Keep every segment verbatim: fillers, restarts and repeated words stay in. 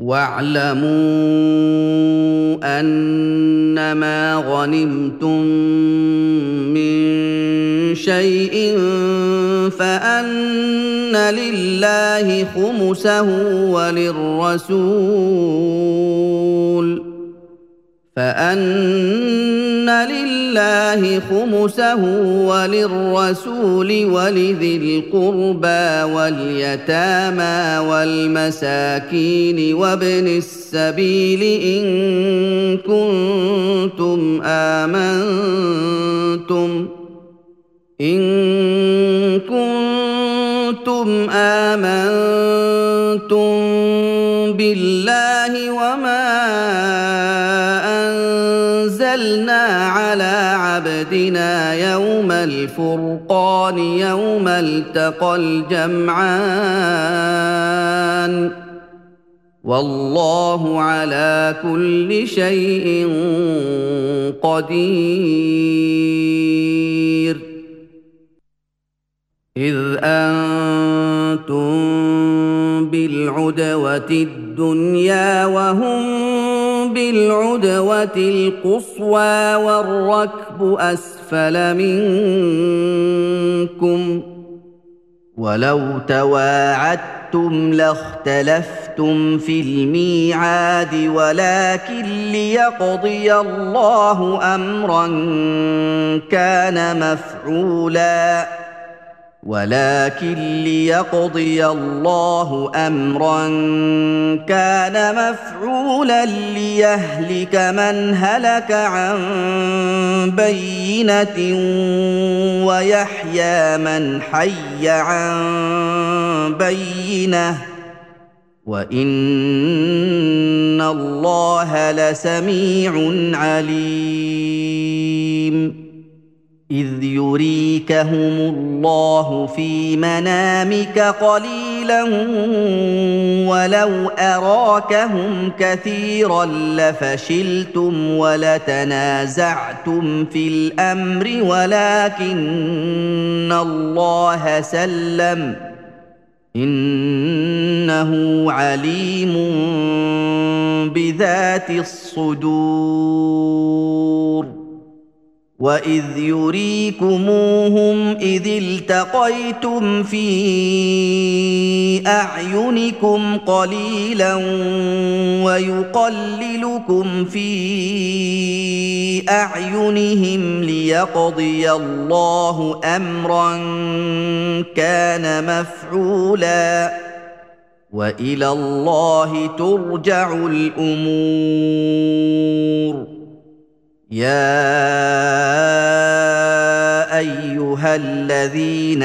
واعلموا أنما غنمتم من شيء فأن لله خمسه وللرسول فأن لله خمسه وللرسول ولذي القربى واليتامى والمساكين وابن السبيل إن كنتم آمنتم إن كنتم آمنتم بالله وما أنزلنا على عبدنا يوم الفرقان يوم التقى الجمعان والله على كل شيء قدير إذ أنتم بالعدوة الدنيا وهم بالعدوة القصوى والركب أسفل منكم ولو تواعدتم لاختلفتم في الميعاد ولكن ليقضي الله أمرا كان مفعولا ولكن ليقضي الله أمرا كان مفعولا ليهلك من هلك عن بينة ويحيى من حي عن بينة وإن الله لسميع عليم إذ يريكهم الله في منامك قليلا ولو أراكهم كثيرا لفشلتم ولتنازعتم في الأمر ولكن الله سلم إنه عليم بذات الصدور وإذ يريكموهم إذ التقيتم في أعينكم قليلا ويقللكم في أعينهم ليقضي الله أمرا كان مفعولا وإلى الله ترجع الأمور يا أيها الذين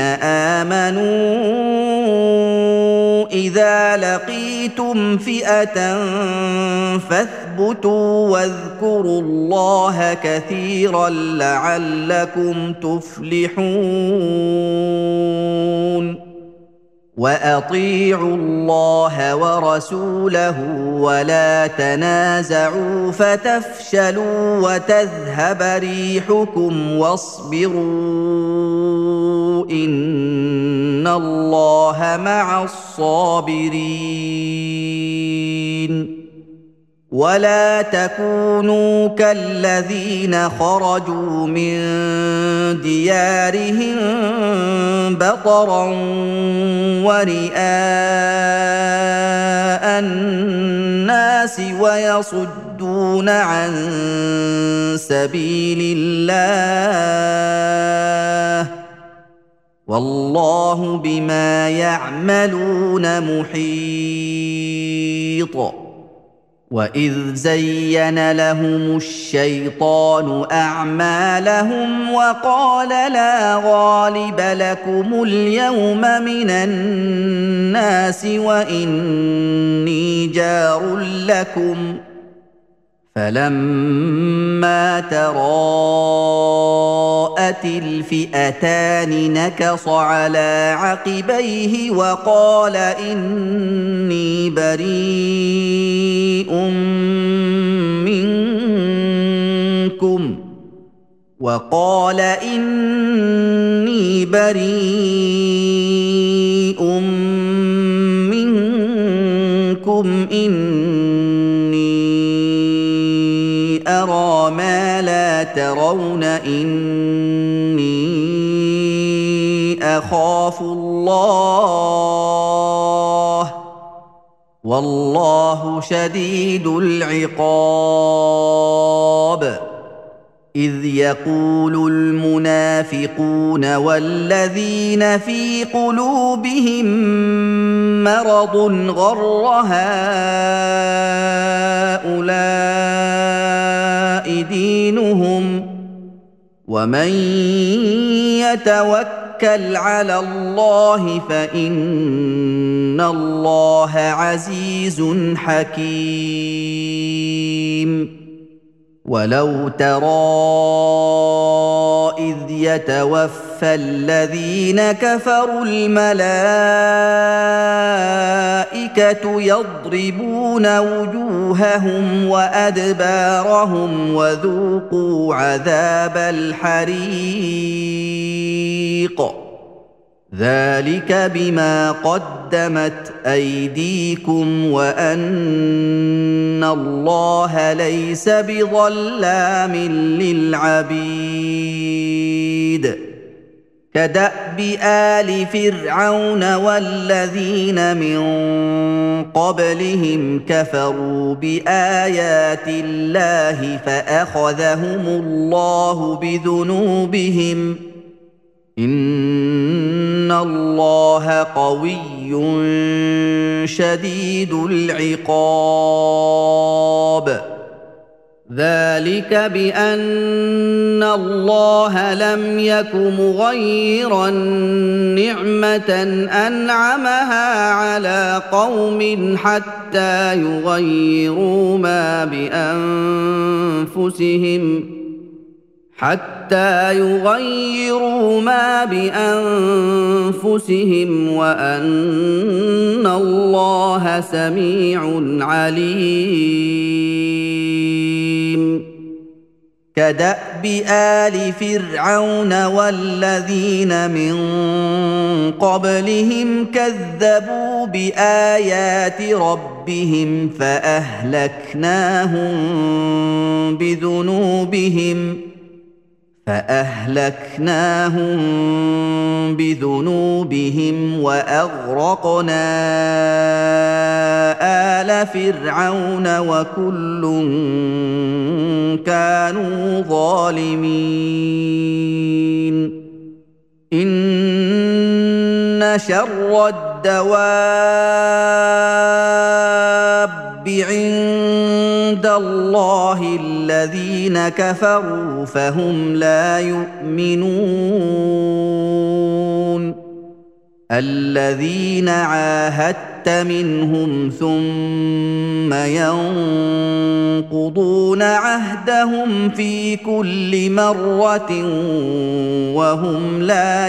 آمنوا إذا لقيتم فئة فاثبتوا واذكروا الله كثيرا لعلكم تفلحون وأطيعوا الله ورسوله ولا تنازعوا فتفشلوا وتذهب ريحكم واصبروا إن الله مع الصابرين ولا تكونوا كالذين خرجوا من ديارهم بطرا ورئاء الناس ويصدون عن سبيل الله والله بما يعملون محيط وإذ زين لهم الشيطان أعمالهم وقال لا غالب لكم اليوم من الناس وإني جار لكم فلما تراءت الفئتان نكص على عقبيه وقال إني بريء منكم وقال إني بريء منكم منكم إني أرى ما لا ترون إني أخاف الله والله شديد العقاب إذ يقول المنافقون والذين في قلوبهم مرض غر هؤلاء دينهم ومن يتوكل على الله فإن الله عزيز حكيم ولو ترى إذ يتوفى الذين كفروا الملائكة يضربون وجوههم وأدبارهم وذوقوا عذاب الحريق ذلك بما قدمت أيديكم وأن الله ليس بظلام للعبيد كدأب آل فرعون والذين من قبلهم كفروا بآيات الله فأخذهم الله بذنوبهم إن الله قوي شديد العقاب ذلك بأن الله لم يك مغيرا نعمة أنعمها على قوم حتى يغيروا ما بأنفسهم حتى يغيروا ما بأنفسهم وأن الله سميع عليم كدأب آل فرعون والذين من قبلهم كذبوا بآيات ربهم فأهلكناهم بذنوبهم فأهلكناهم بذنوبهم وأغرقنا آل فرعون وكل كانوا ظالمين إن شر الدواب عند الله الذين كفروا فهم لا يؤمنون الذين عاهدت منهم ثم ينقضون عهدهم في كل مرة وهم لا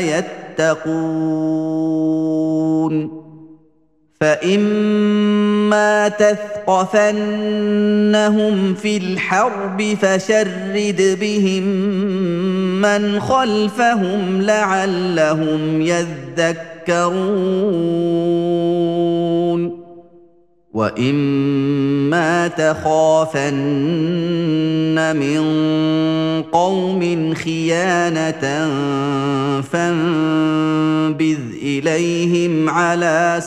يتقون فإما تثقفنهم في الحرب فشرد بهم من خلفهم لعلهم يذكرون وإما تخافن من قوم خيانة فانبذ إليهم على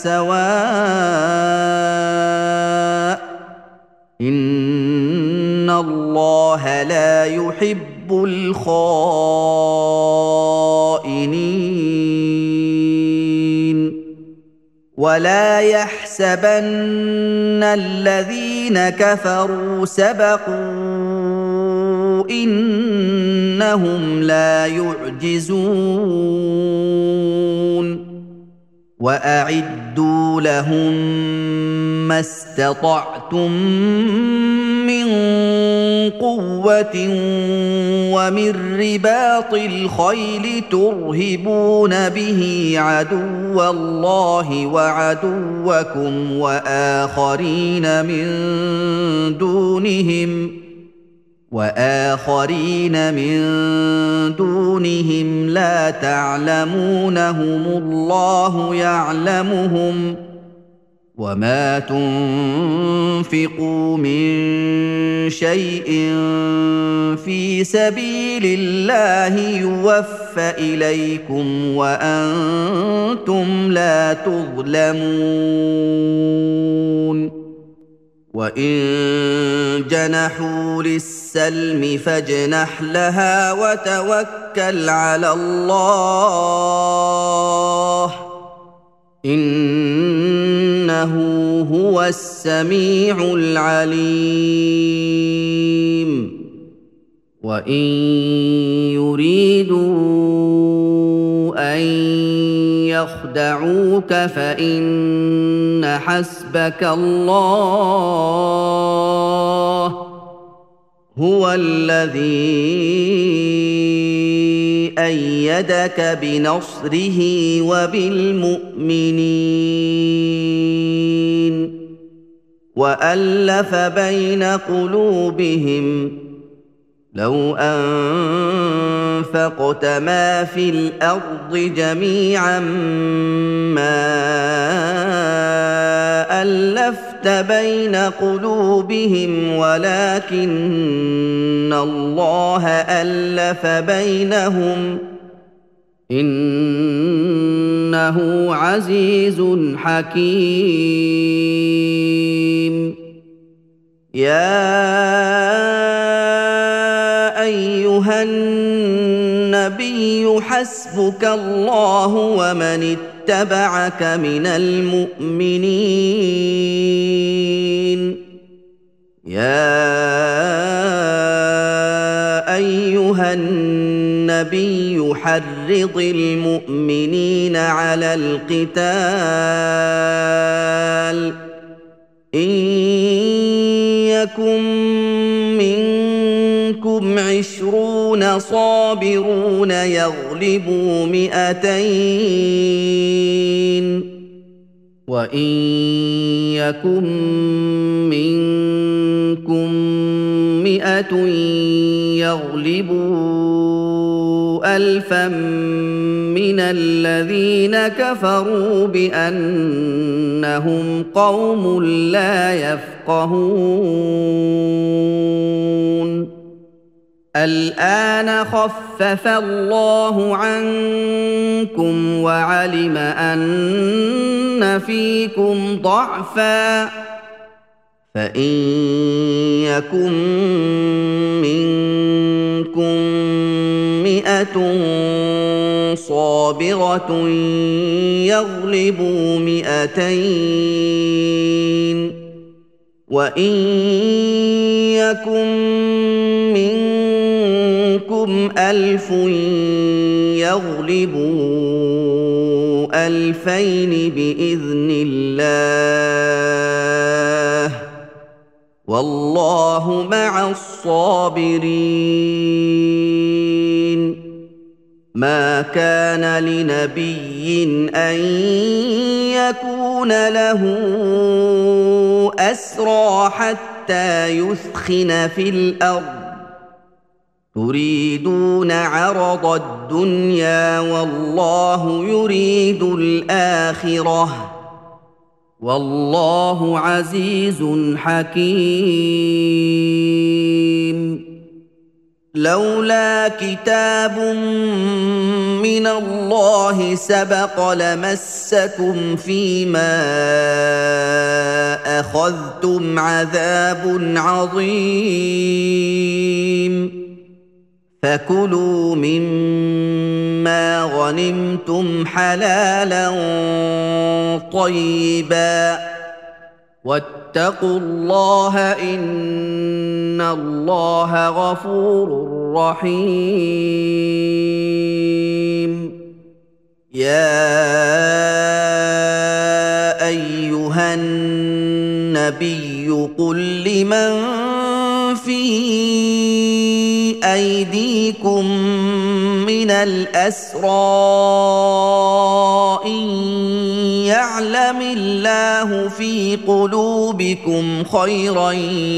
سواء إن الله لا يحب الخائنين ولا يحسبن الذين كفروا سبقوا إنهم لا يعجزون وأعدوا لهم ما استطعتم من قوة ومن رباط الخيل ترهبون به عدو الله وعدوكم وآخرين من دونهم وآخرين من دونهم لا تعلمونهم الله يعلمهم وما تنفقوا من شيء في سبيل الله يوفى إليكم وأنتم لا تظلمون وإن جنحوا للسلم فاجنح لها وتوكل على الله إنه هو السميع العليم وإن يريدوا أن يخدعوك فإن حسبك الله هو الذي أيدك بنصره وبالمؤمنين وألف بين قلوبهم لو أنفقت ما في الأرض جميعا ما ألفت بين قلوبهم ولكن الله ألف بينهم إنه عزيز حكيم يا أيها النبي حسبك الله ومن اتبعك من المؤمنين يا أيها النبي حرض المؤمنين على القتال إن يكن منكم عشرون صابرون يغلبوا مئتين وإن يكن منكم مئة يغلبوا ألفا من الذين كفروا بأنهم قوم لا يفقهون الآن خفف الله عنكم وعلم أن فيكم ضعفا فإن يكن منكم مئة صابرة يغلبوا مئتين وإن يكن منكم ألف يغلبوا ألفين بإذن الله والله مع الصابرين ما كان لنبي أن يكون له أسرى حتى يثخن في الأرض تريدون عرض الدنيا والله يريد الآخرة والله عزيز حكيم لولا كتاب من الله سبق لمسكم فيما أخذتم عذاب عظيم فكلوا مما غنمتم حلالا طيبا واتقوا الله إن الله غفور رحيم يا أيها النبي قل لمن في أيديكم من الأسرى إن يعلم الله في قلوبكم خيرا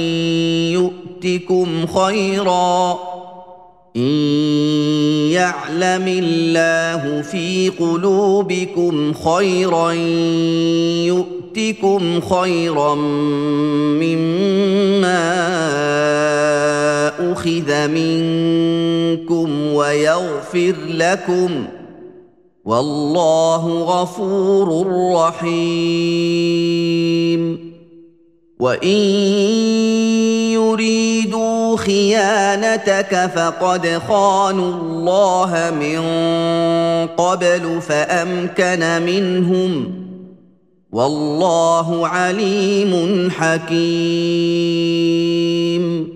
يؤتكم خيرا إن يعلم الله في قلوبكم خيرا يؤتكم يؤتكم خيرا مما أخذ منكم ويغفر لكم والله غفور رحيم وإن يريدوا خيانتك فقد خانوا الله من قبل فأمكن منهم والله عليم حكيم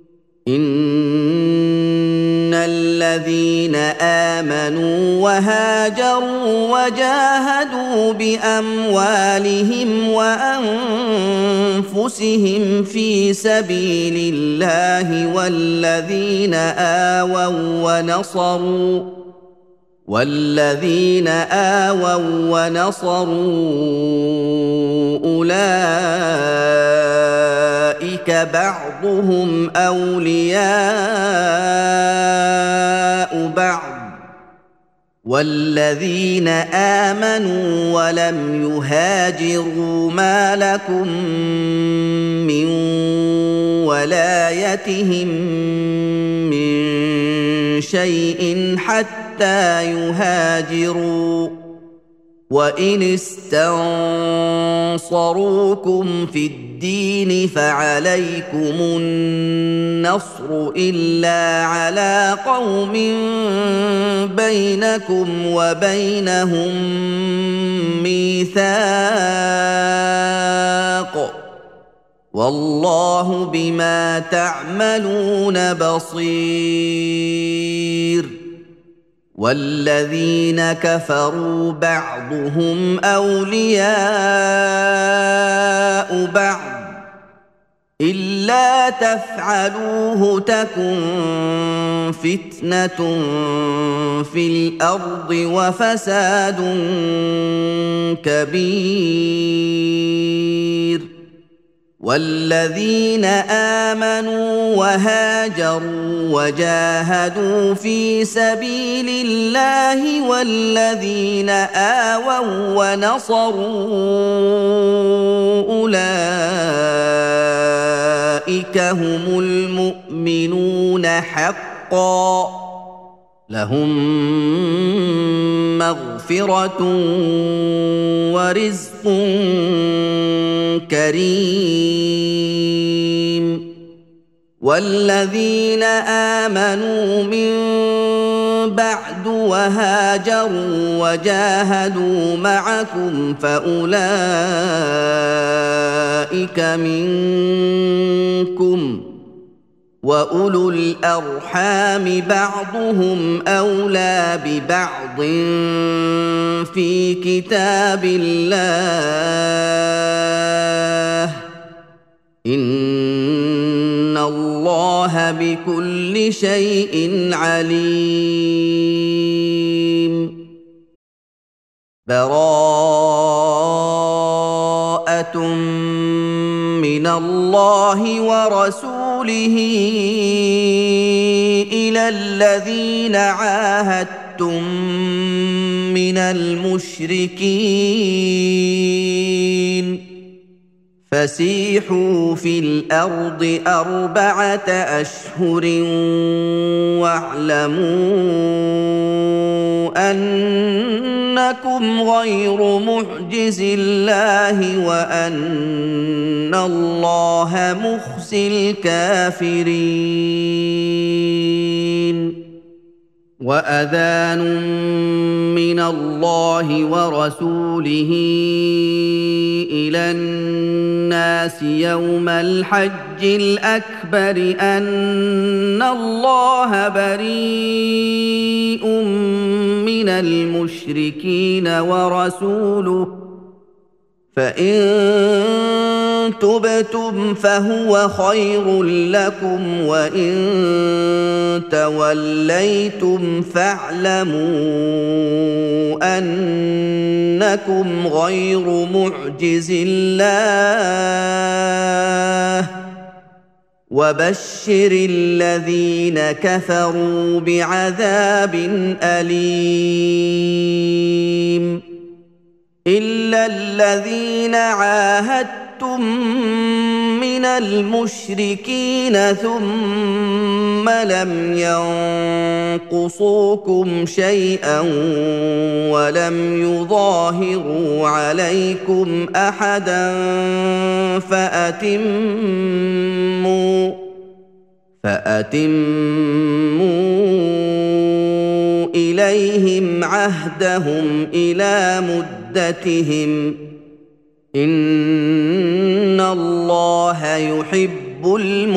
إن الذين آمنوا وهاجروا وجاهدوا بأموالهم وأنفسهم في سبيل الله والذين آووا ونصروا والذين آووا ونصروا أولئك بعضهم أولياء بعض والذين آمنوا ولم يهاجروا ما لكم من ولايتهم من شيء حتى يهاجروا وإن استنصروكم في الدين فعليكم النصر إلا على قوم بينكم وبينهم ميثاق والله بما تعملون بصير والذين كفروا بعضهم أولياء بعض إلا تفعلوه تكن فتنة في الأرض وفساد كبير والذين آمنوا وهاجروا وجاهدوا في سبيل الله والذين آووا ونصروا أولئك هم المؤمنون حقا لهم مغفرة ورزق كريم والذين آمنوا من بعد وهاجروا وجاهدوا معكم فأولئك منكم وأولو الأرحام بعضهم أولى ببعض في كتاب الله إن الله بكل شيء عليم براءة من الله ورسوله إلى الذين عاهدتم من المشركين فسيحوا في الأرض أربعة أشهر واعلموا أنكم غير معجز الله وأن الله مخزي الكافرين وأذان من الله ورسوله إلى الناس يوم الحج الأكبر أن الله بريء من المشركين ورسوله فإن تبتم فهو خير لكم وإن توليتم فاعلموا أنكم غير معجز الله وبشر الذين كفروا بعذاب أليم إلا الذين عاهدتم من المشركين ثم لم ينقصوكم شيئا ولم يظاهروا عليكم أحدا فأتموا فأتموا إليهم عهدهم إلى مدتهم إن الله يحب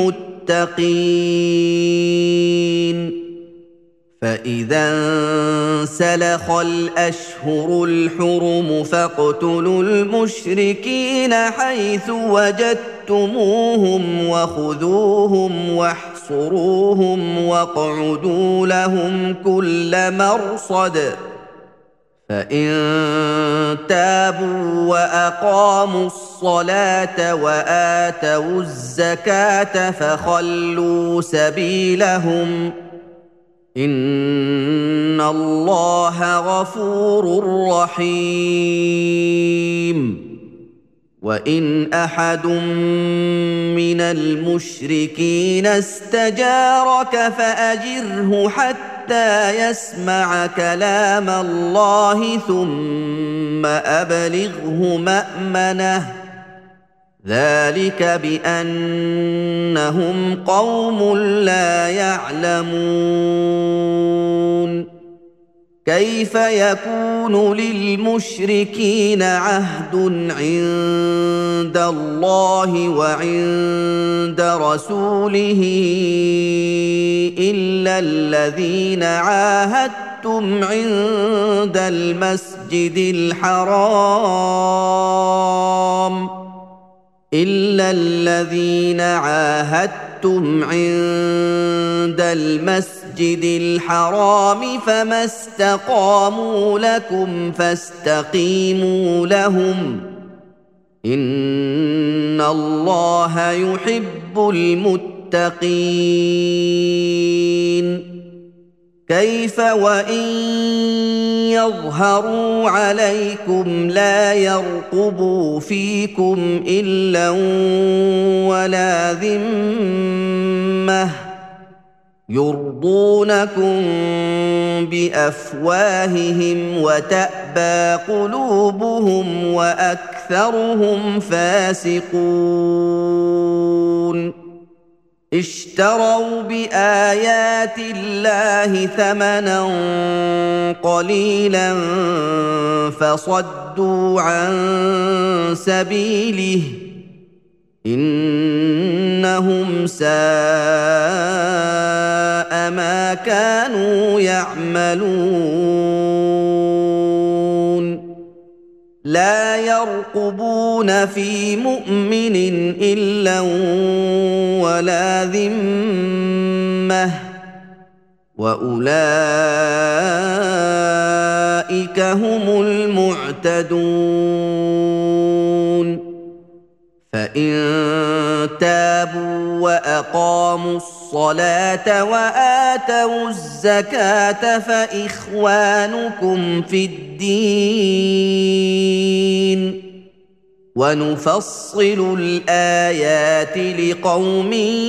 المتقين فإذا انسلخ الأشهر الحرم فاقتلوا المشركين حيث وجدتموهم وخذوهم واحصروهم واقعدوا لهم كل مرصد فإن تابوا وأقاموا الصلاة وآتوا الزكاة فخلوا سبيلهم إن الله غفور رحيم وإن أحد من المشركين استجارك فأجره حتى يسمع كلام الله ثم أبلغه مأمنه ذلك بأنهم قوم لا يعلمون كيف يكون للمشركين عهد عند الله وعند رسوله إلا الذين عاهدتم عند المسجد الحرام إلا الذين عاهدتم عند المسجد الحرام فما استقاموا لكم فاستقيموا لهم إن الله يحب المتقين كيف وإن يظهروا عليكم لا يرقبوا فيكم إلا ولا ذمة يرضونكم بأفواههم وتأبى قلوبهم وأكثرهم فاسقون اشتروا بآيات الله ثمنا قليلا فصدوا عن سبيله إنهم ساء ما كانوا يعملون لا يرقبون في مؤمن إلا ولا ذمة وأولئك هم المعتدون فإن تابوا وأقاموا الصلاة وآتوا الزكاة فإخوانكم في الدين ونفصل الآيات لقوم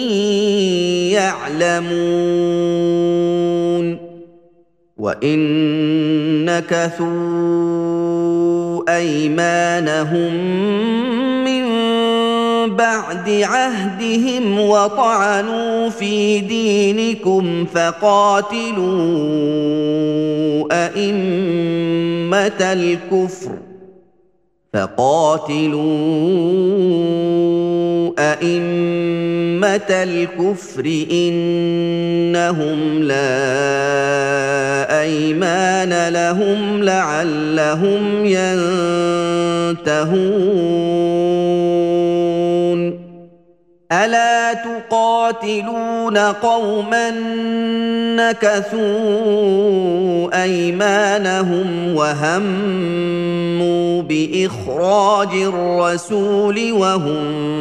يعلمون وإن نكثوا أيمانهم من بعد عهدهم وطعنوا في دينكم فقاتلوا أئمة الكفر فقاتلوا أئمة الكفر إنهم لا أيمان لهم لعلهم ينتهون ألا تقاتلون قوما نكثوا أيمانهم وهموا بإخراج الرسول وهم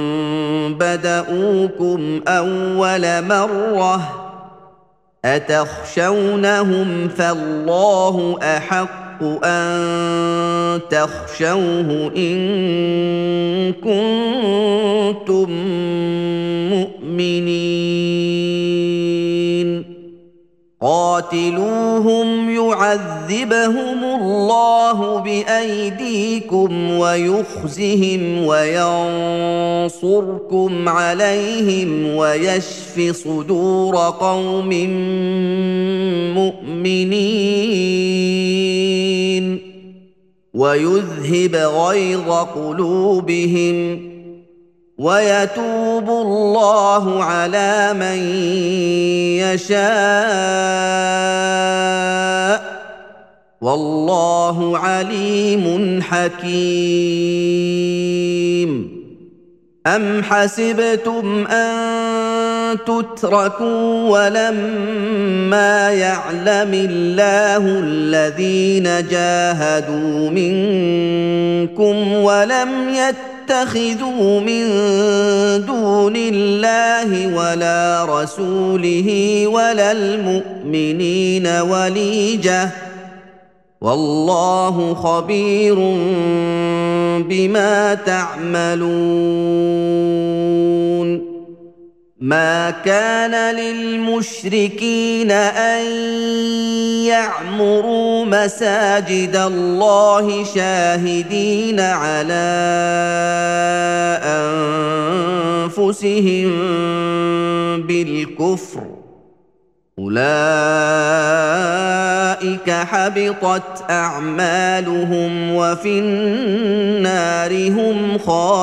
بدؤوكم أول مرة أتخشونهم فالله أحق أن تخشوه إن كنتم مؤمنين قاتلوهم يعذبهم الله بأيديكم ويخزهم وينصركم عليهم ويشف صدور قوم مؤمنين ويذهب غيظ قلوبهم ويتوب الله على من يشاء والله عليم حكيم أم حسبتم أن تتركوا ولما يعلم الله الذين جاهدوا منكم ولم يتخذوا من دون الله ولا رسوله ولا المؤمنين وليجة والله خبير بما تعملون ما كان للمشركين أن يعمروا مساجد الله شاهدين على أنفسهم بالكفر أولئك حبطت أعمالهم وفي النار هم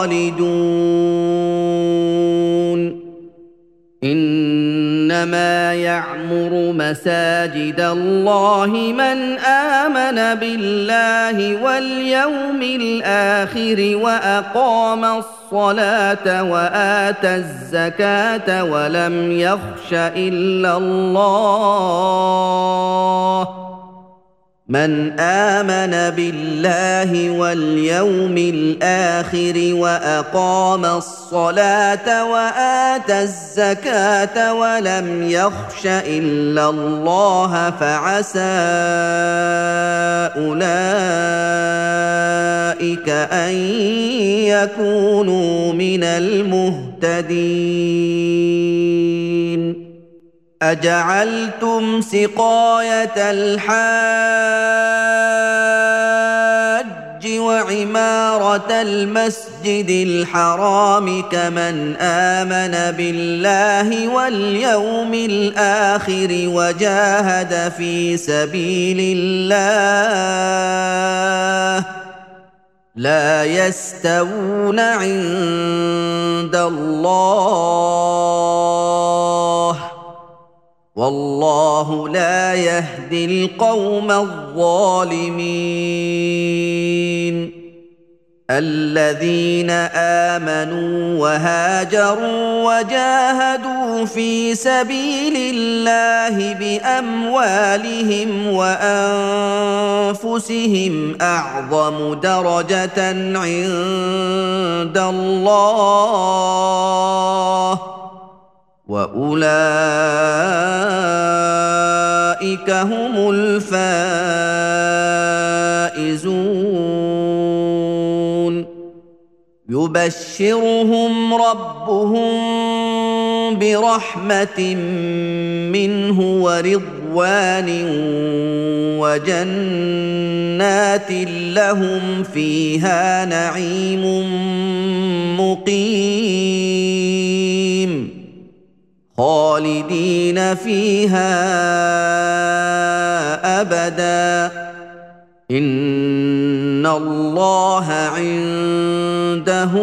خالدون إنما يعمر مساجد الله من آمن بالله واليوم الآخر وأقام الصلاة وآتى الزكاة ولم يخش إلا الله من آمن بالله واليوم الآخر وأقام الصلاة وآتى الزكاة ولم يخش إلا الله فعسى أولئك أن يكونوا من المهتدين أجعلتم سقاية الحاج وعمارة المسجد الحرام كمن آمن بالله واليوم الآخر وجاهد في سبيل الله لا يستوون عند الله والله لا يهدي القوم الظالمين الذين آمنوا وهاجروا وجاهدوا في سبيل الله بأموالهم وأنفسهم أعظم درجة عند الله وأولئك هم الفائزون يبشرهم ربهم برحمة منه ورضوان وجنات لهم فيها نعيم مقيم خالدين فيها أبدا إن الله عنده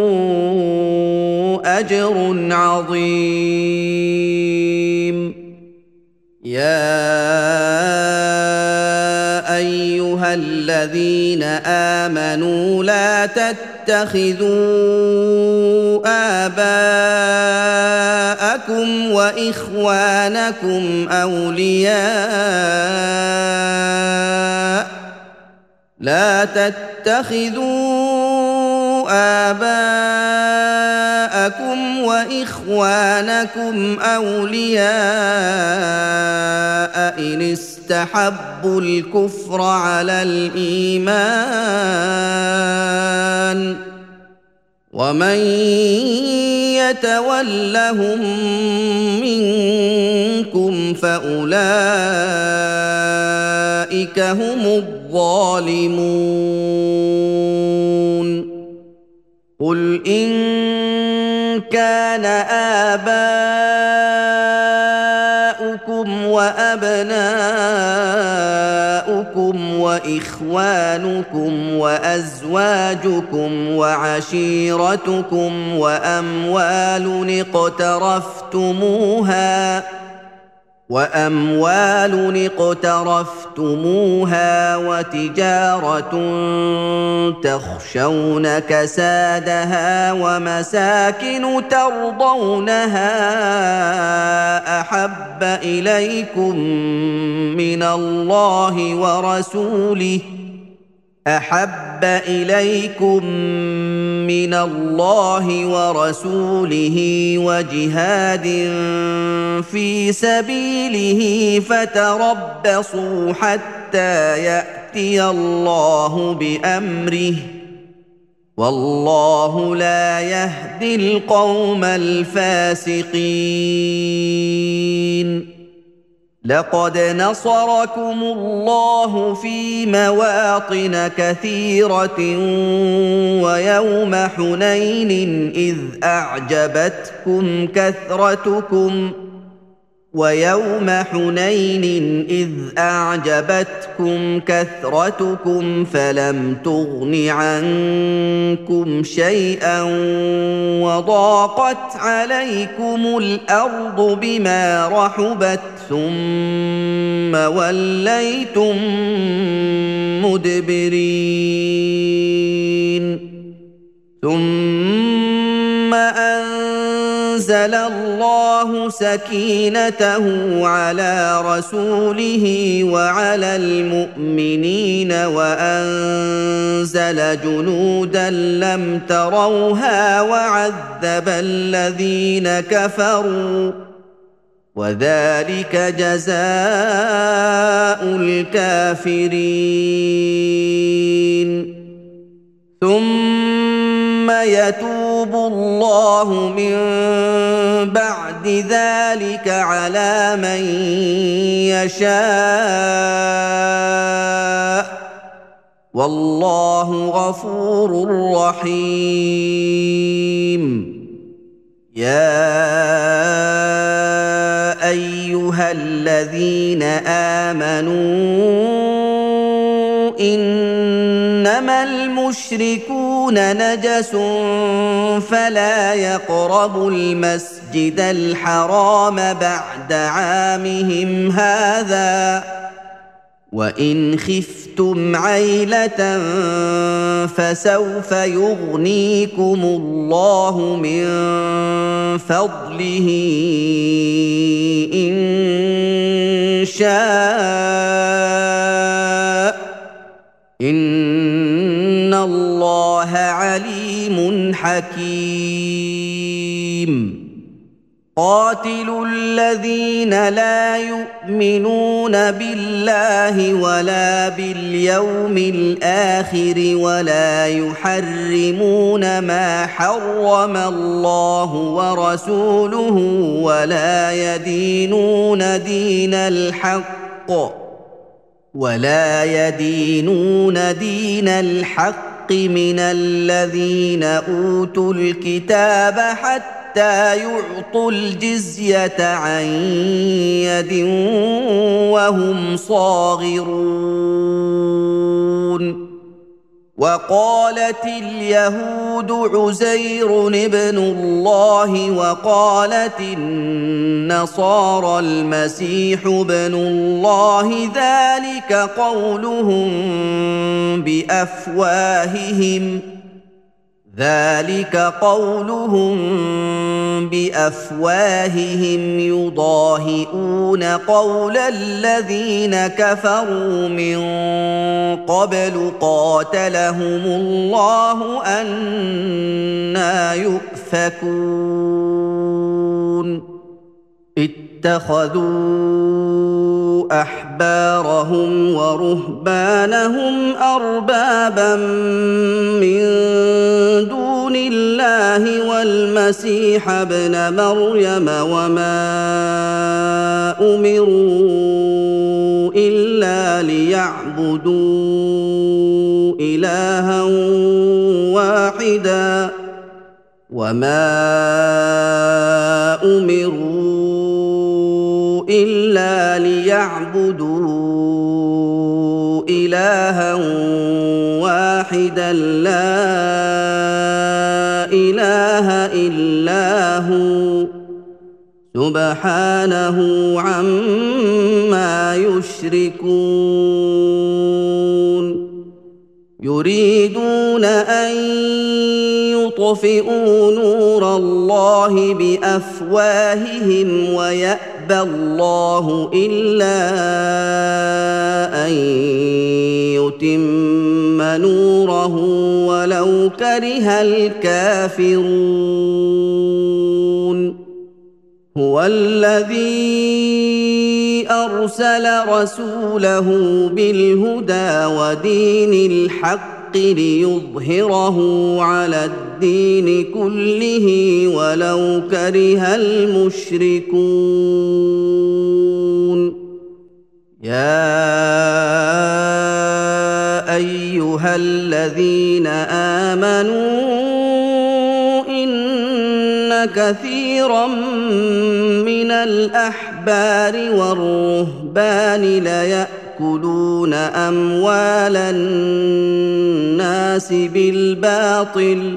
أجر عظيم يا أيها الذين آمنوا لا تتخذوا آباءكم وإخوانكم أولياء لا تتخذوا آباءكم وإخوانكم أولياء إن استحبوا الكفر على الإيمان ومن يتولهم منكم فأولئك هم الظالمون قل إن كان آباؤكم وأبناؤكم وإخوانكم وأزواجكم وعشيرتكم وأموال اقترفتموها وأموال اقترفتموها وتجارة تخشون كسادها ومساكن ترضونها أحب إليكم من الله ورسوله أحب إليكم من الله ورسوله وجهاد في سبيله فتربصوا حتى يأتي الله بأمره والله لا يهدي القوم الفاسقين لقد نصركم الله في مواطن كثيرة ويوم حنين إذ أعجبتكم كثرتكم ويوم حنين إذ أعجبتكم كثرتكم فلم تغن عنكم شيئا وضاقت عليكم الأرض بما رحبت ثم وليتم مدبرين ثم أنزل الله سكينته على رسوله وعلى المؤمنين وأنزل جنودا لم تروها وعذب الذين كفروا وذلك جزاء الكافرين ثم يتوب الله من بعد ذلك على من يشاء والله غفور رحيم يا أيها الذين آمنوا إنما المشركون نجس فلا يقربوا المسجد الحرام بعد عامهم هذا وإن خفتم عيلة فسوف يغنيكم الله من فضله إن شاء إن الله عليم حكيم قاتلوا الذين لا يؤمنون بالله ولا باليوم الآخر ولا يحرمون ما حرم الله ورسوله ولا يدينون دين الحق ولا يدينون دين الحق من الذين أوتوا الكتاب حتى حتى يعطوا الجزية عن يد وهم صاغرون وقالت اليهود عزير ابن الله وقالت النصارى المسيح ابن الله ذلك قولهم بأفواههم ذلك قولهم بافواههم يضاهئون قول الذين كفروا من قبل قاتلهم الله أنى يؤفكون اتخذوا احبارهم ورهبانهم اربابا من دون الله والمسيح ابن مريم وما امروا الا ليعبدوا الها واحدا وما امروا الا ليعبدوا الها واحدا لا اله الا هو سبحانه عما يشركون يريدون ان يطفئوا نور الله بافواههم ويأبى الله الا ان يتم نوره ولو كره الكافرون هو الذي ارسل رسوله بالهدى ودين الحق ليظهره على الدين كله ولو كره المشركون يا ايها الذين امنوا ان كثيرا من الاحبار والرهبان ليأكلون أموال الناس بالباطل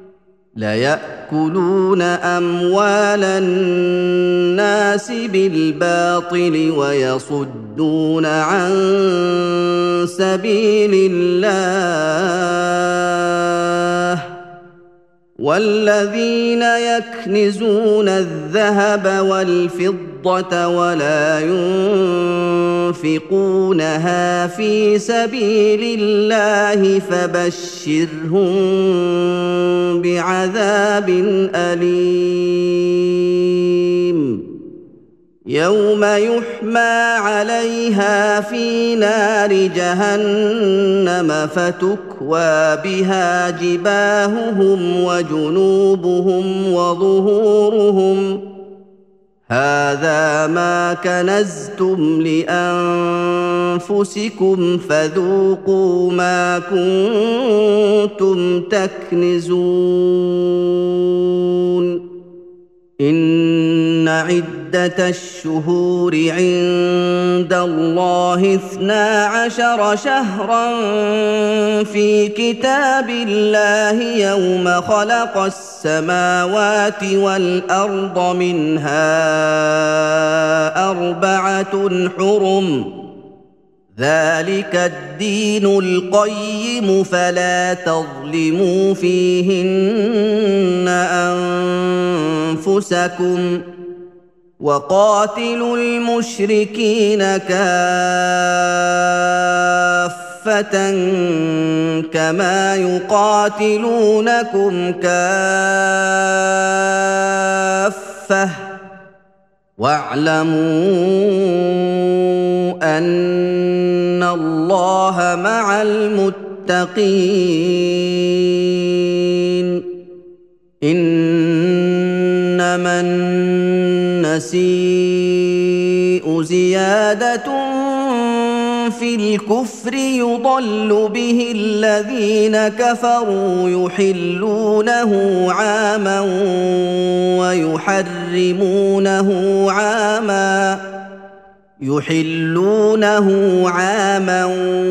ليأكلون أموال الناس بالباطل ويصدون عن سبيل الله والذين يكنزون الذهب والفضة ولا ينفقونها في سبيل الله فبشرهم بعذاب أليم يوم يحمى عليها في نار جهنم فتكوى بها جباههم وجنوبهم وظهورهم هذا ما كنزتم لأنفسكم فذوقوا ما كنتم تكنزون إن عدة الشهور عند الله اثنا عشر شهرا في كتاب الله يوم خلق السماوات والأرض منها أربعة حرم ذلك الدين القيم فلا تظلموا فيهن أنفسكم وقاتلوا المشركين كافة كما يقاتلونكم كافة واعلموا أن الله مع المتقين إنما النسيء زيادة في الكفر يضل به الذين كفروا يحلونه عاما ويحرمونه عاما يحلونه عاما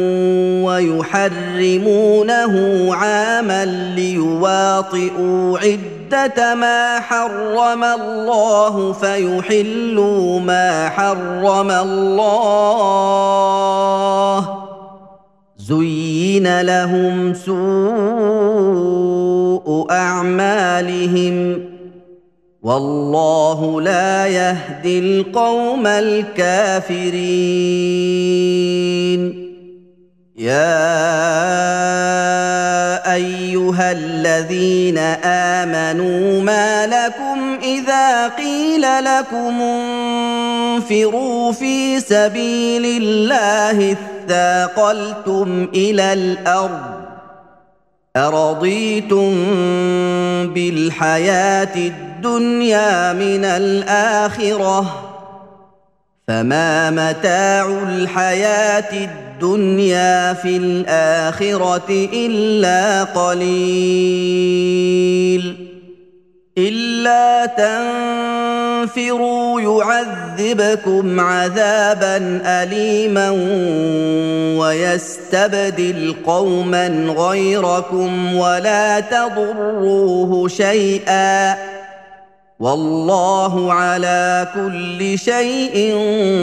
ويحرمونه عاما ليواطئوا عدة ما حرم الله فيحلوا ما حرم الله زين لهم سوء أعمالهم والله لا يهدي القوم الكافرين. يا ايها الذين امنوا ما لكم اذا قيل لكم انفروا في سبيل الله اثاقلتم الى الارض أرضيتم بالحياة الدنيا من الآخرة فما متاع الحياة الدنيا في الآخرة إلا قليل. إلا تنفروا يعذبكم عذابا أليما ويستبدل قوما غيركم ولا تضروه شيئا والله على كل شيء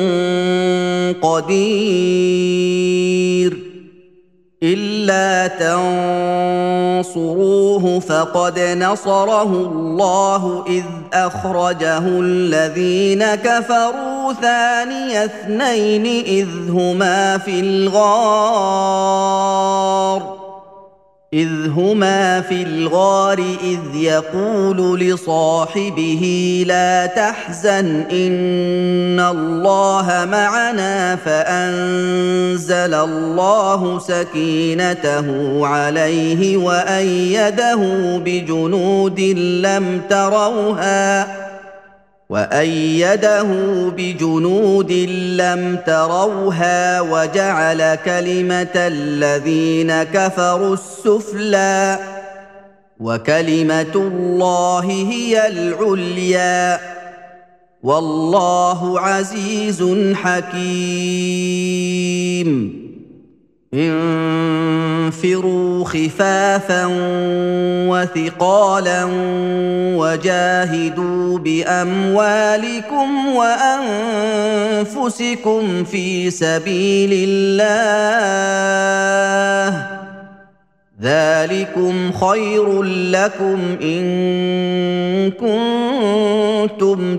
قدير. إلا تنصروه فقد نصره الله إذ أخرجه الذين كفروا ثاني اثنين إذ هما في الغار إذ هما في الغار إذ يقول لصاحبه لا تحزن إن الله معنا فأنزل الله سكينته عليه وأيده بجنود لم تروها وأيده بجنود لم تروها وجعل كلمة الذين كفروا السفلى وكلمة الله هي العليا والله عزيز حكيم. انفروا خفافا وثقالا وجاهدوا بأموالكم وأنفسكم في سبيل الله ذلكم خير لكم إن كنتم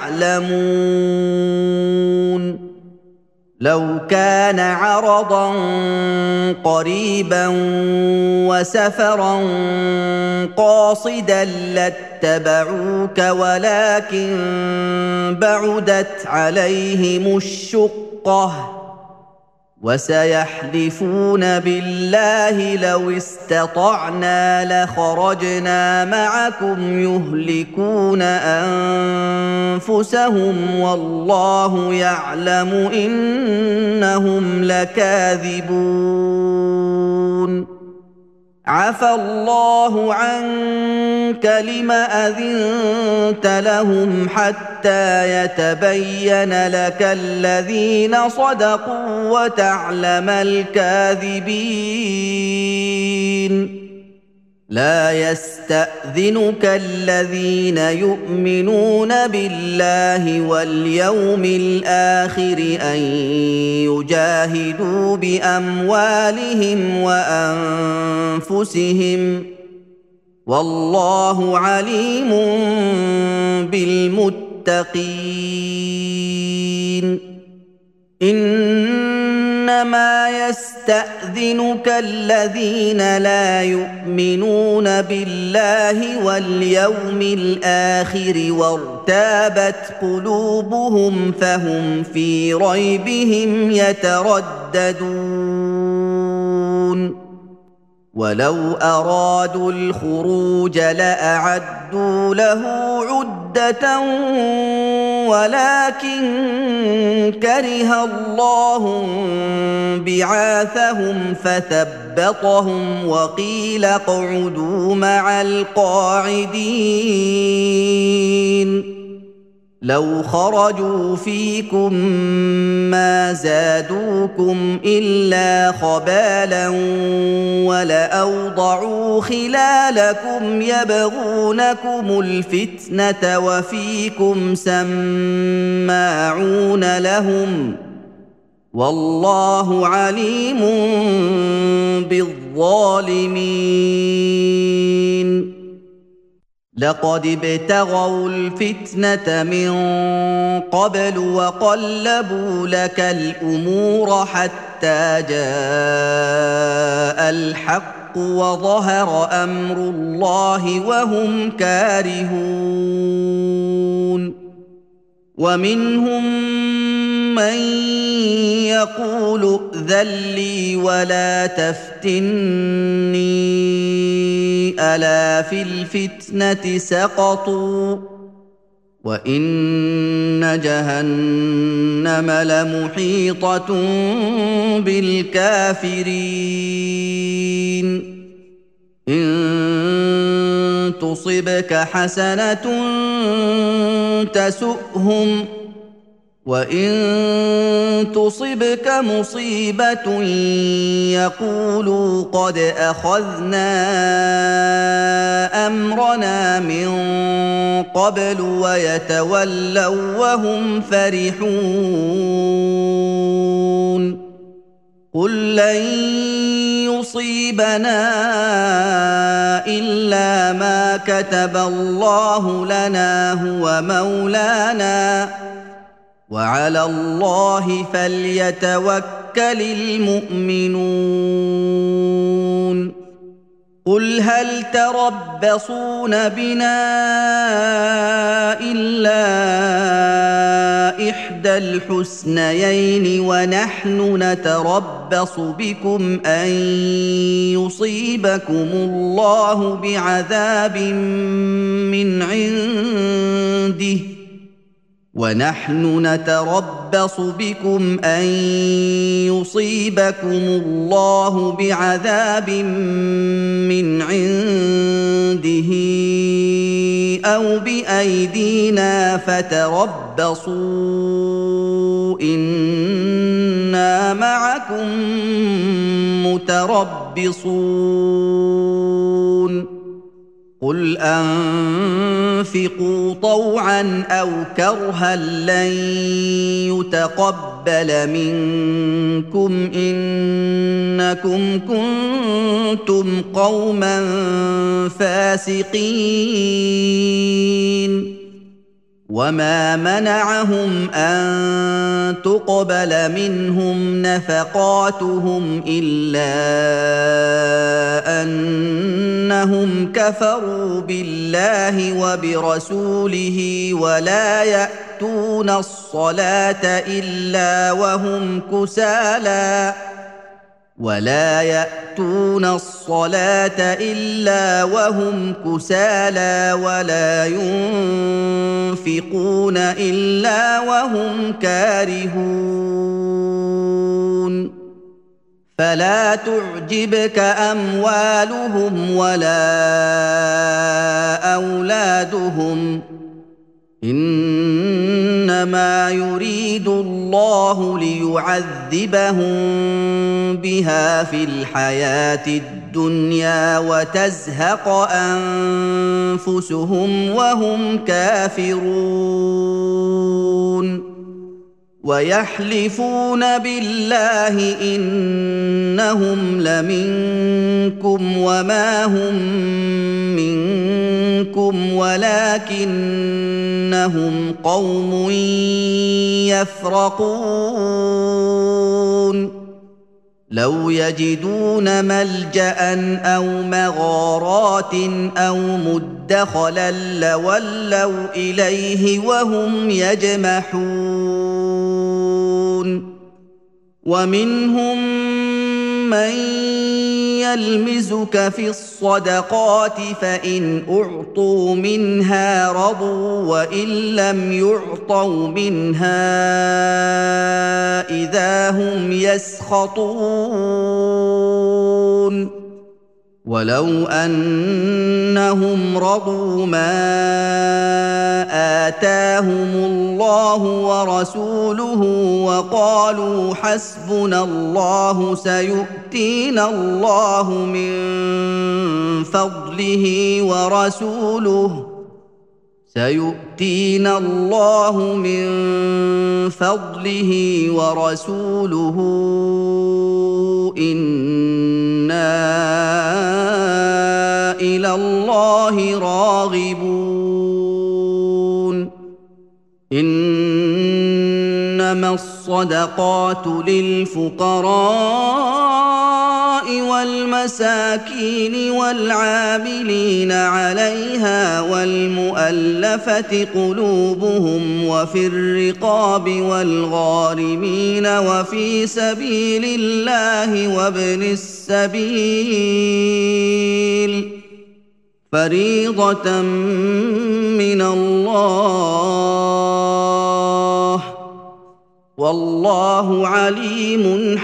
تعلمون. لو كان عرضا قريبا وسفرا قاصدا لاتبعوك ولكن بعدت عليهم الشقة وسيحلفون بالله لو استطعنا لخرجنا معكم يهلكون أنفسهم والله يعلم إنهم لكاذبون. عفى الله عنك لم أذنت لهم حتى يتبين لك الذين صدقوا وتعلم الكاذبين. لا يستأذنك الذين يؤمنون بالله واليوم الآخر أن يجاهدوا بأموالهم وأنفسهم والله عليم بالمتقين. إنما يستأذنك الذين لا يؤمنون بالله واليوم الآخر وارتابت قلوبهم فهم في ريبهم يترددون. ولو أرادوا الخروج لأعدوا له عدة ولكن كره الله بعاثهم فثبطهم وقيل اقعدوا مع القاعدين. لو خرجوا فيكم ما زادوكم إلا خبالا ولأوضعوا خلالكم يبغونكم الفتنة وفيكم سماعون لهم والله عليم بالظالمين. لقد ابتغوا الفتنة من قبل وقلبوا لك الأمور حتى جاء الحق وظهر أمر الله وهم كارهون ومنهم من يقول ائذن لي ولا تفتني ألا في الفتنة سقطوا وإن جهنم لمحيطة بالكافرين إن تصبك حسنة تسؤهم وإن تصبك مصيبة يقولوا قد أخذنا أمرنا من قبل ويتولوا وهم فرحون قل لن يصيبنا إلا ما كتب الله لنا هو مولانا وعلى الله فليتوكل المؤمنون قل هل تربصون بنا إلا إحدى الحسنيين ونحن نتربص بكم أن يصيبكم الله بعذاب من عنده ونحن نتربص بكم أن يصيبكم الله بعذاب من عنده أو بأيدينا فتربصوا إنا معكم متربصون قل أنفقوا طوعا أو كرها لن يتقبل منكم إنكم كنتم قوما فاسقين وما منعهم أن تقبل منهم نفقاتهم إلا أنهم كفروا بالله وبرسوله ولا يأتون الصلاة إلا وهم كسالى ولا يأتون الصلاة إلا وهم كسالى ولا ينفقون إلا وهم كارهون فلا تعجبك أموالهم ولا أولادهم إنما يريد الله ليعذبهم بها في الحياة الدنيا وتزهق أنفسهم وهم كافرون ويحلفون بالله إنهم لمنكم وما هم منكم ولكنهم قوم يفرقون لو يجدون ملجأ أو مغارات أو مدخلا لولوا إليه وهم يجمحون ومنهم من يلمزك في الصدقات فإن أعطوا منها رضوا وإن لم يعطوا منها إذا هم يسخطون ولو أنهم رضوا ما آتاهم الله ورسوله وقالوا حسبنا الله سيؤتينا الله من فضله ورسوله سيؤتينا الله من فضله ورسوله إنا إلى الله راغبون إنما الصدقات للفقراء والمساكين والعاملين عليها والمؤلفة قلوبهم وفي الرقاب والغارمين وفي سبيل الله وابن السبيل فريضة من الله والله عليم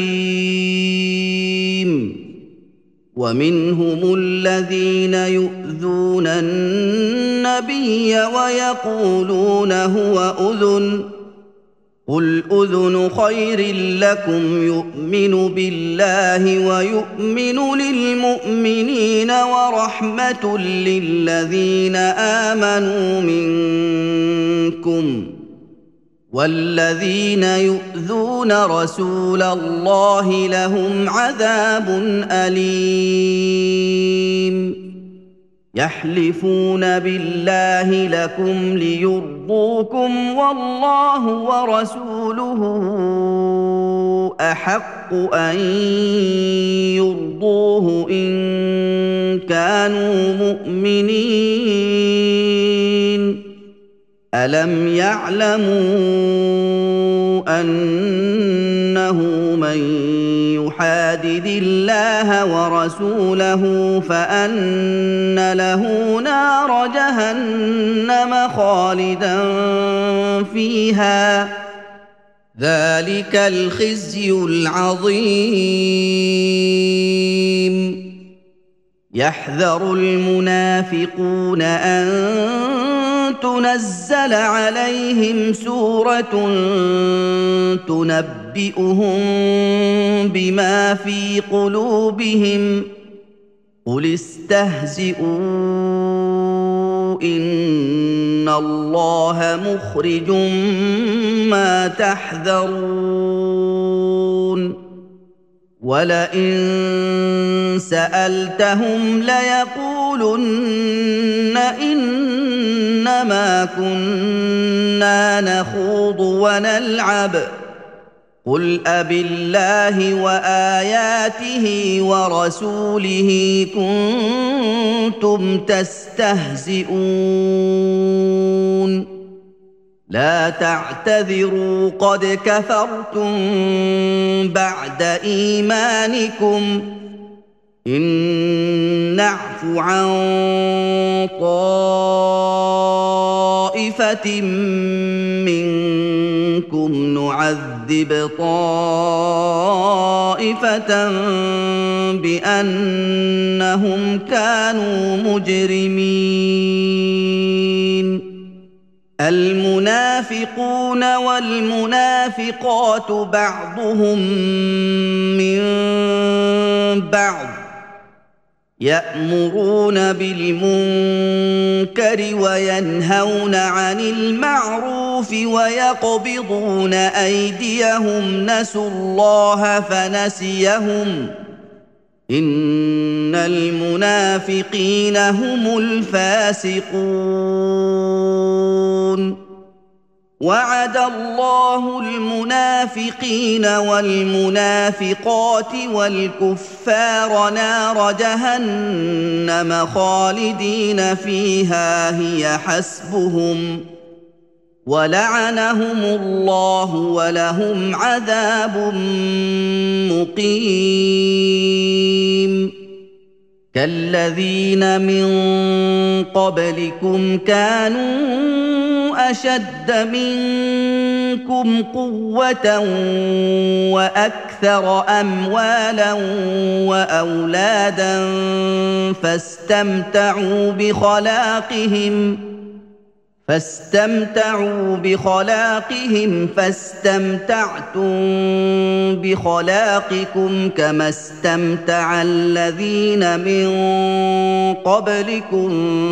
حكيم ومنهم الذين يؤذون النبي ويقولون هو أذن قل أذن خير لكم يؤمن بالله ويؤمن للمؤمنين ورحمة للذين آمنوا منكم والذين يؤذون رسول الله لهم عذاب أليم يحلفون بالله لكم ليرضوكم والله ورسوله أحق أن يرضوه إن كانوا مؤمنين ألم يعلموا أنه من يحادد الله ورسوله فأن له نار جهنم خالدا فيها ذلك الخزي العظيم يحذر المنافقون أن تنزل عليهم سورة تنبئهم بما في قلوبهم قل استهزئوا إن الله مخرج ما تحذرون ولئن سألتهم ليقولن إنما كنا نخوض ونلعب قل أبالله وآياته ورسوله كنتم تستهزئون لا تعتذروا قد كفرتم بعد إيمانكم إن نعف عن طائفة منكم نعذب طائفة بأنهم كانوا مجرمين المنافقون والمنافقات بعضهم من بعض يأمرون بالمنكر وينهون عن المعروف ويقبضون أيديهم نسوا الله فنسيهم إن المنافقين هم الفاسقون وعد الله المنافقين والمنافقات والكفار نار جهنم خالدين فيها هي حسبهم ولعنهم الله ولهم عذاب مقيم كالذين من قبلكم كانوا أشد منكم قوة وأكثر أموالا وأولادا فاستمتعوا بخلاقهم فاستمتعوا بخلاقهم فاستمتعتم بخلاقكم كما استمتع الذين من قبلكم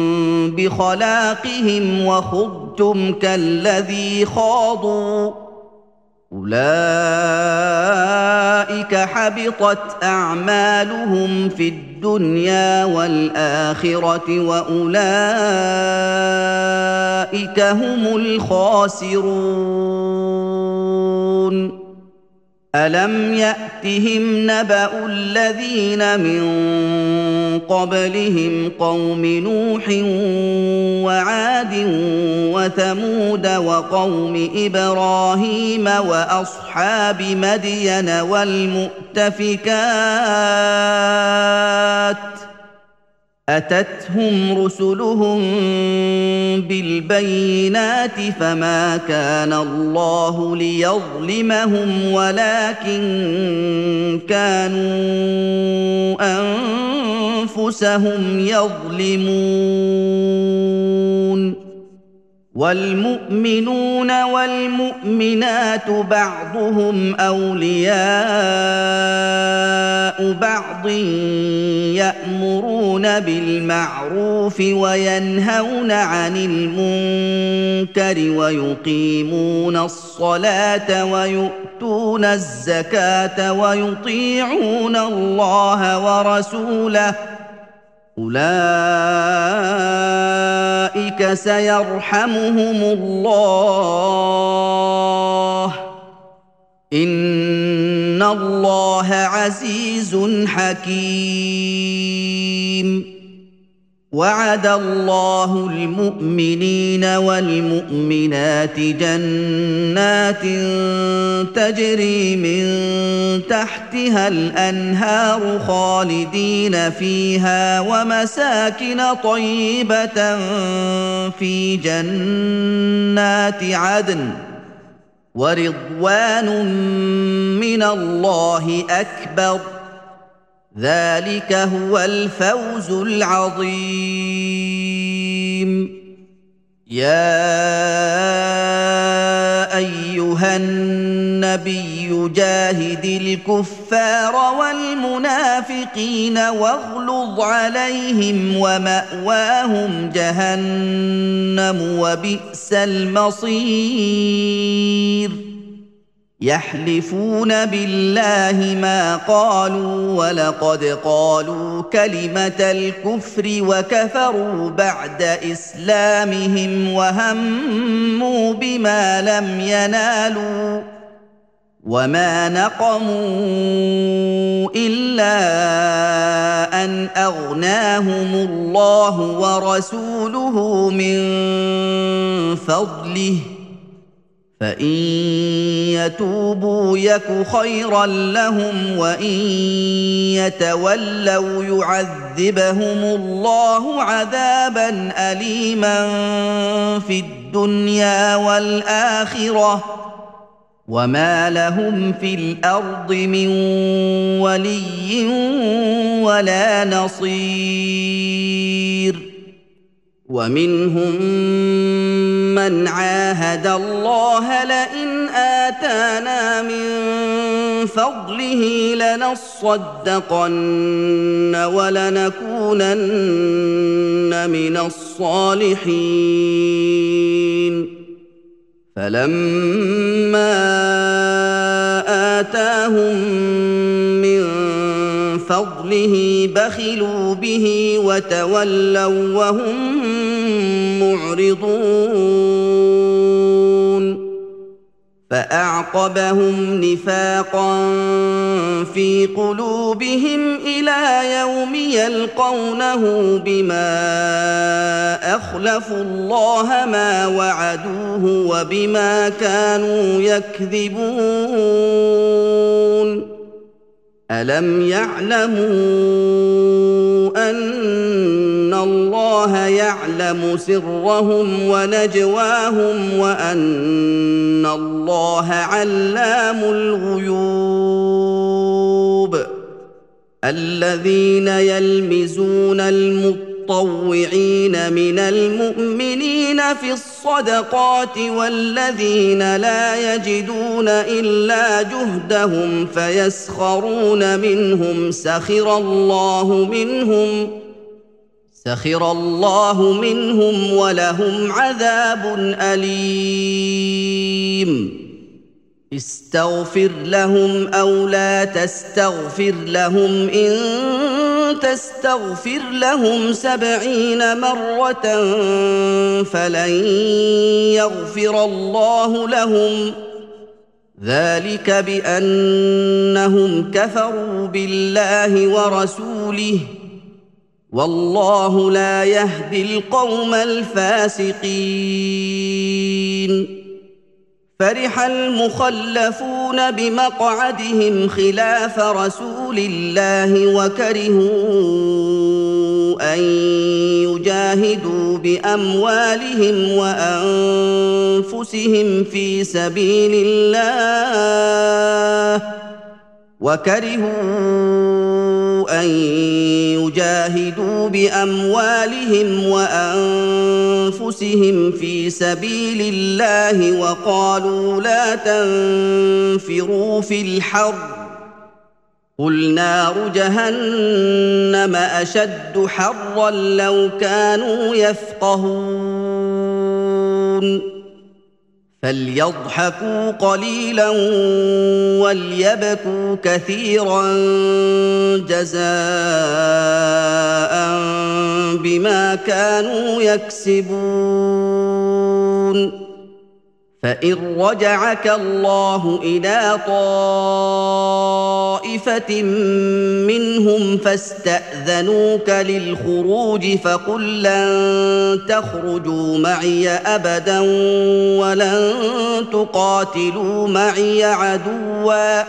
بخلاقهم وخضتم كالذي خاضوا أولئك حبطت أعمالهم في الدنيا والآخرة وأولئك هم الخاسرون ألم يأتهم نبأ الذين من قبلهم قوم نوح وعاد وثمود وقوم إبراهيم وأصحاب مدين والمؤتفكات أتتهم رسلهم بالبينات فما كان الله ليظلمهم ولكن كانوا أنفسهم يظلمون والمؤمنون والمؤمنات بعضهم أولياء بعض يأمرون بالمعروف وينهون عن المنكر ويقيمون الصلاة ويؤتون الزكاة ويطيعون الله ورسوله أولئك سيرحمهم الله إن الله عزيز حكيم وعد الله المؤمنين والمؤمنات جنات تجري من تحتها الأنهار خالدين فيها ومساكن طيبة في جنات عدن ورضوان من الله أكبر ذلك هو الفوز العظيم يا أيها النبي جاهد الكفار والمنافقين واغلظ عليهم ومأواهم جهنم وبئس المصير يحلفون بالله ما قالوا ولقد قالوا كلمة الكفر وكفروا بعد إسلامهم وهموا بما لم ينالوا وما نقموا إلا أن أغناهم الله ورسوله من فضله فإن يتوبوا يك خيرا لهم وإن يتولوا يعذبهم الله عذابا أليما في الدنيا والآخرة وما لهم في الأرض من ولي ولا نصير ومنهم من عاهد الله لئن آتانا من فضله لنصدقن ولنكونن من الصالحين فلما آتاهم من فضله بخلوا به وتولوا وهم معرضون فأعقبهم نفاقا في قلوبهم إلى يوم يلقونه بما أخلفوا الله ما وعدوه وبما كانوا يكذبون ألم يعلموا أن الله يعلم سرهم ونجواهم وأن الله علام الغيوب الذين يلمزون المطلوب المتطوعين من المؤمنين في الصدقات والذين لا يجدون إلا جهدهم فيسخرون منهم سخر الله منهم سخر الله منهم ولهم عذاب أليم استغفر لهم أو لا تستغفر لهم إن تستغفر لهم سبعين مرة فلن يغفر الله لهم ذلك بأنهم كفروا بالله ورسوله والله لا يهدي القوم الفاسقين فرح المخلفون بمقعدهم خلاف رسول الله وكرهوا أن يجاهدوا بأموالهم وأنفسهم في سبيل الله وكرهوا أن يجاهدوا بأموالهم وأنفسهم في سبيل الله وقالوا لا تنفروا في الحر قل نار جهنم أشد حرا لو كانوا يفقهون فليضحكوا قليلا وليبكوا كثيرا جزاء بما كانوا يكسبون فإن رجعك الله إلى طائفة منهم فاستأذنوك للخروج فقل لن تخرجوا معي أبدا ولن تقاتلوا معي عدوا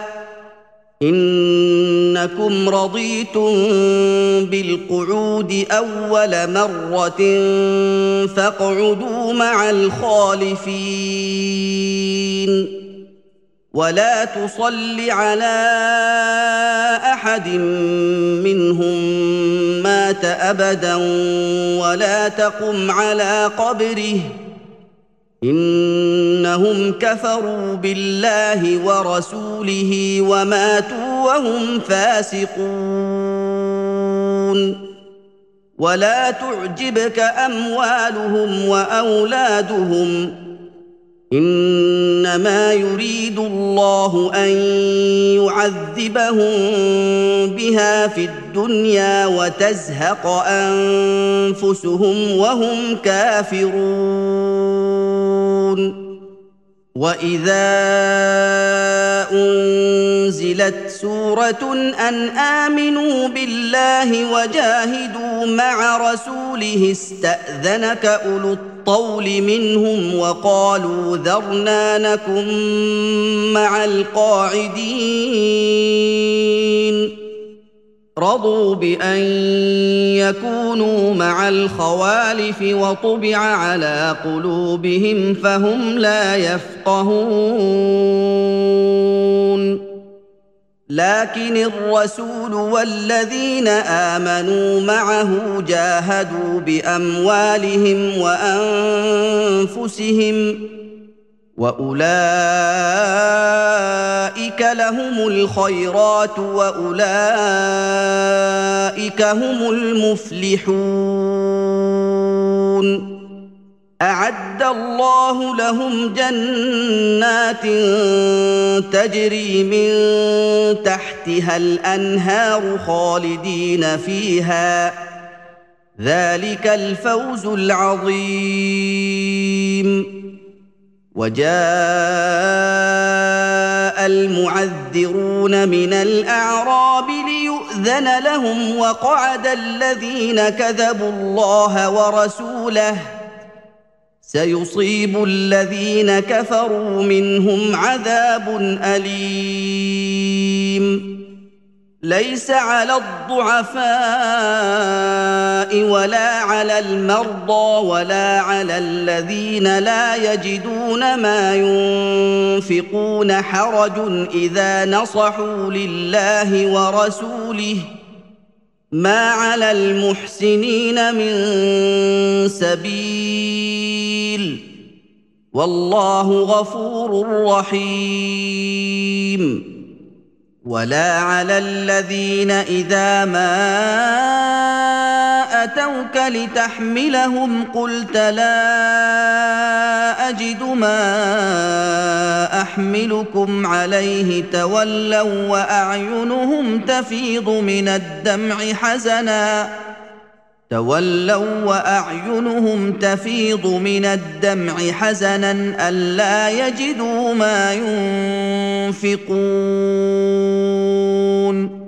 إنكم رضيتم بالقعود أول مرة فاقعدوا مع الخالفين ولا تصل على أحد منهم مات أبدا ولا تقم على قبره إنهم كفروا بالله ورسوله وماتوا وهم فاسقون ولا تعجبك أموالهم وأولادهم إنما يريد الله أن يعذبهم بها في الدنيا وتزهق أنفسهم وهم كافرون وإذا أنزلت سورة أن آمنوا بالله وجاهدوا مع رسوله استأذنك أولو الطول منهم وقالوا ذرنا نكن مع القاعدين رضوا بأن يكونوا مع الخوالف وطبع على قلوبهم فهم لا يفقهون لكن الرسول والذين آمنوا معه جاهدوا بأموالهم وأنفسهم وأولئك لهم الخيرات وأولئك هم المفلحون أعد الله لهم جنات تجري من تحتها الأنهار خالدين فيها ذلك الفوز العظيم وجاء المعذرون من الأعراب ليؤذن لهم وقعد الذين كذبوا الله ورسوله سيصيب الذين كفروا منهم عذاب أليم ليس على الضعفاء ولا على المرضى ولا على الذين لا يجدون ما ينفقون حرج إذا نصحوا لله ورسوله ما على المحسنين من سبيل والله غفور رحيم ولا على الذين إذا ما أتوك لتحملهم قلت لا أجد ما أحملكم عليه تولوا وأعينهم تفيض من الدمع حزنا تولوا وأعينهم تفيض من الدمع حزنا ألا يجدوا ما ينفقون